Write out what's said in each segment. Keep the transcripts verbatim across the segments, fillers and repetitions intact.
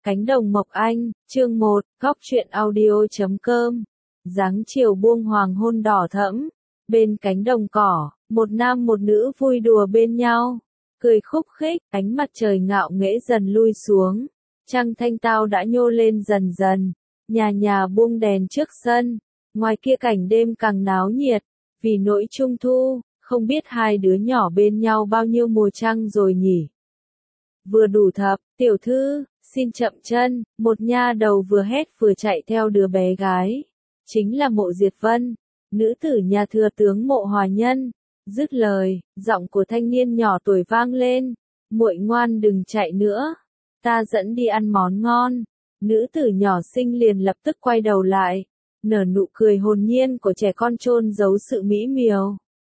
Cánh đồng Mộc Anh, chương một, góc truyện audio chấm com. Dáng chiều buông hoàng hôn đỏ thẫm, bên cánh đồng cỏ, một nam một nữ vui đùa bên nhau, cười khúc khích, ánh mặt trời ngạo nghễ dần lui xuống, trăng thanh tao đã nhô lên dần dần, nhà nhà buông đèn trước sân, ngoài kia cảnh đêm càng náo nhiệt, vì nỗi trung thu, không biết hai đứa nhỏ bên nhau bao nhiêu mùa trăng rồi nhỉ. Vừa đủ thập, tiểu thư, xin chậm chân, một nha đầu vừa hét vừa chạy theo đứa bé gái. Chính là Mộ Diệt Vân, nữ tử nhà thừa tướng Mộ Hòa Nhân. Dứt lời, giọng của thanh niên nhỏ tuổi vang lên, muội ngoan đừng chạy nữa, ta dẫn đi ăn món ngon. Nữ tử nhỏ xinh liền lập tức quay đầu lại, nở nụ cười hồn nhiên của trẻ con chôn giấu sự mỹ miều.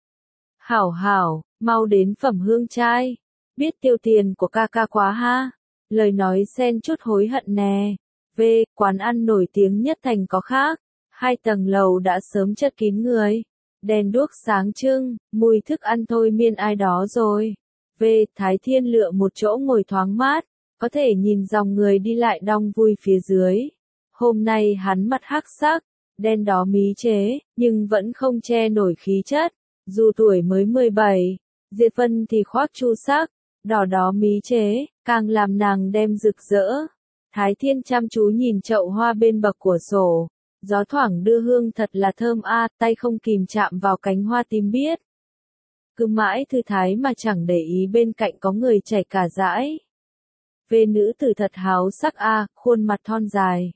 Hảo hảo, mau đến Phẩm Hương trai, biết tiêu tiền của ca ca quá ha. Lời nói xen chút hối hận nè. Về, quán ăn nổi tiếng nhất thành có khác. Hai tầng lầu đã sớm chất kín người. Đèn đuốc sáng trưng, mùi thức ăn thôi miên ai đó rồi. Về, Thái Thiên lựa một chỗ ngồi thoáng mát, có thể nhìn dòng người đi lại đong vui phía dưới. Hôm nay hắn mặt hắc sắc, đen đó mí chế, nhưng vẫn không che nổi khí chất. Dù tuổi mới mười bảy, Diệt Vân thì khoác chu sắc, đỏ đó mí chế, càng làm nàng đem rực rỡ. Thái Thiên chăm chú nhìn chậu hoa bên bậc cửa sổ, gió thoảng đưa hương thật là thơm a, tay không kìm chạm vào cánh hoa tím biếc. Cứ mãi thư thái mà chẳng để ý bên cạnh có người chảy cả dãi. Về nữ tử thật háo sắc a, khuôn mặt thon dài.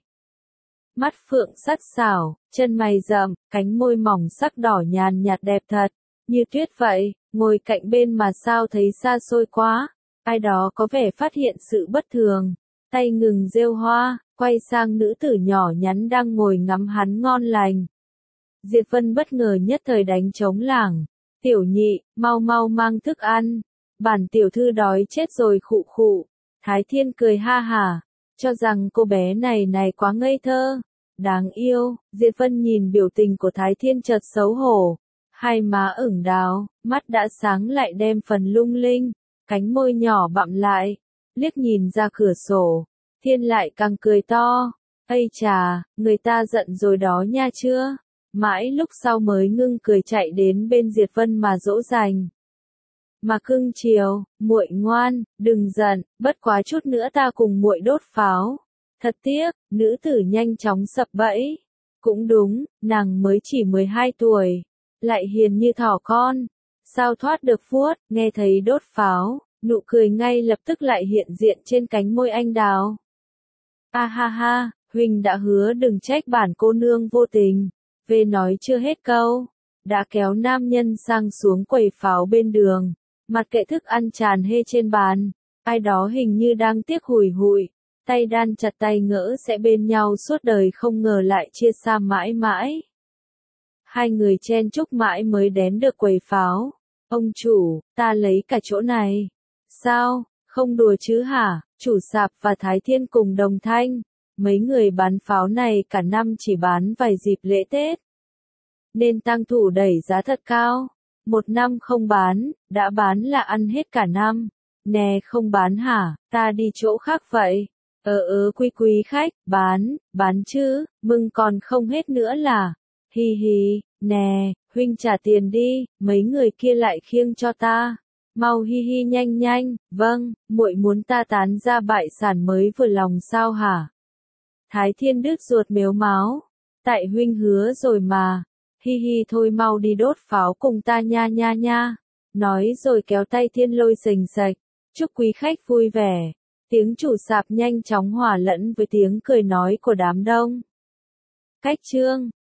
Mắt phượng sắt sảo, chân mày rậm, cánh môi mỏng sắc đỏ nhàn nhạt đẹp thật, như tuyết vậy, ngồi cạnh bên mà sao thấy xa xôi quá. Ai đó có vẻ phát hiện sự bất thường, tay ngừng rêu hoa, quay sang nữ tử nhỏ nhắn đang ngồi ngắm hắn ngon lành. Diệt Vân bất ngờ nhất thời đánh trống lảng, tiểu nhị, mau mau mang thức ăn, bản tiểu thư đói chết rồi khụ khụ. Thái Thiên cười ha hả, cho rằng cô bé này này quá ngây thơ, đáng yêu. Diệt Vân nhìn biểu tình của Thái Thiên chợt xấu hổ, hai má ửng đào, mắt đã sáng lại đem phần lung linh. Cánh môi nhỏ bặm lại, liếc nhìn ra cửa sổ, Thiên lại càng cười to, ây chà, người ta giận rồi đó nha chưa, mãi lúc sau mới ngưng cười chạy đến bên Diệt Vân mà dỗ dành. Mà cưng chiều, muội ngoan, đừng giận, bất quá chút nữa ta cùng muội đốt pháo. Thật tiếc, nữ tử nhanh chóng sập bẫy. Cũng đúng, nàng mới chỉ mười hai tuổi, lại hiền như thỏ con. Sao thoát được vuốt, nghe thấy đốt pháo, nụ cười ngay lập tức lại hiện diện trên cánh môi anh đào. A ha ha, huynh đã hứa đừng trách bản cô nương vô tình. Về nói chưa hết câu, đã kéo nam nhân sang xuống quầy pháo bên đường, mặt kệ thức ăn tràn hê trên bàn. Ai đó hình như đang tiếc hùi hụi, tay đan chặt tay ngỡ sẽ bên nhau suốt đời, không ngờ lại chia xa mãi mãi. Hai người chen chúc mãi mới đến được quầy pháo. Ông chủ, ta lấy cả chỗ này. Sao, không đùa chứ hả? Chủ sạp và Thái Thiên cùng đồng thanh. Mấy người bán pháo này cả năm chỉ bán vài dịp lễ Tết, nên tăng thủ đẩy giá thật cao. Một năm không bán, đã bán là ăn hết cả năm. Nè không bán hả? Ta đi chỗ khác vậy. Ờ ớ quý quý khách, bán, bán chứ, mừng còn không hết nữa là. Hi hi, nè, huynh trả tiền đi, mấy người kia lại khiêng cho ta. Mau hi hi nhanh nhanh, vâng, muội muốn ta tán ra bại sản mới vừa lòng sao hả? Thái Thiên đứt ruột mếu máo, tại huynh hứa rồi mà. Hi hi thôi mau đi đốt pháo cùng ta nha nha nha. Nói rồi kéo tay Thiên lôi sềnh sạch, chúc quý khách vui vẻ. Tiếng chủ sạp nhanh chóng hòa lẫn với tiếng cười nói của đám đông. Cách chương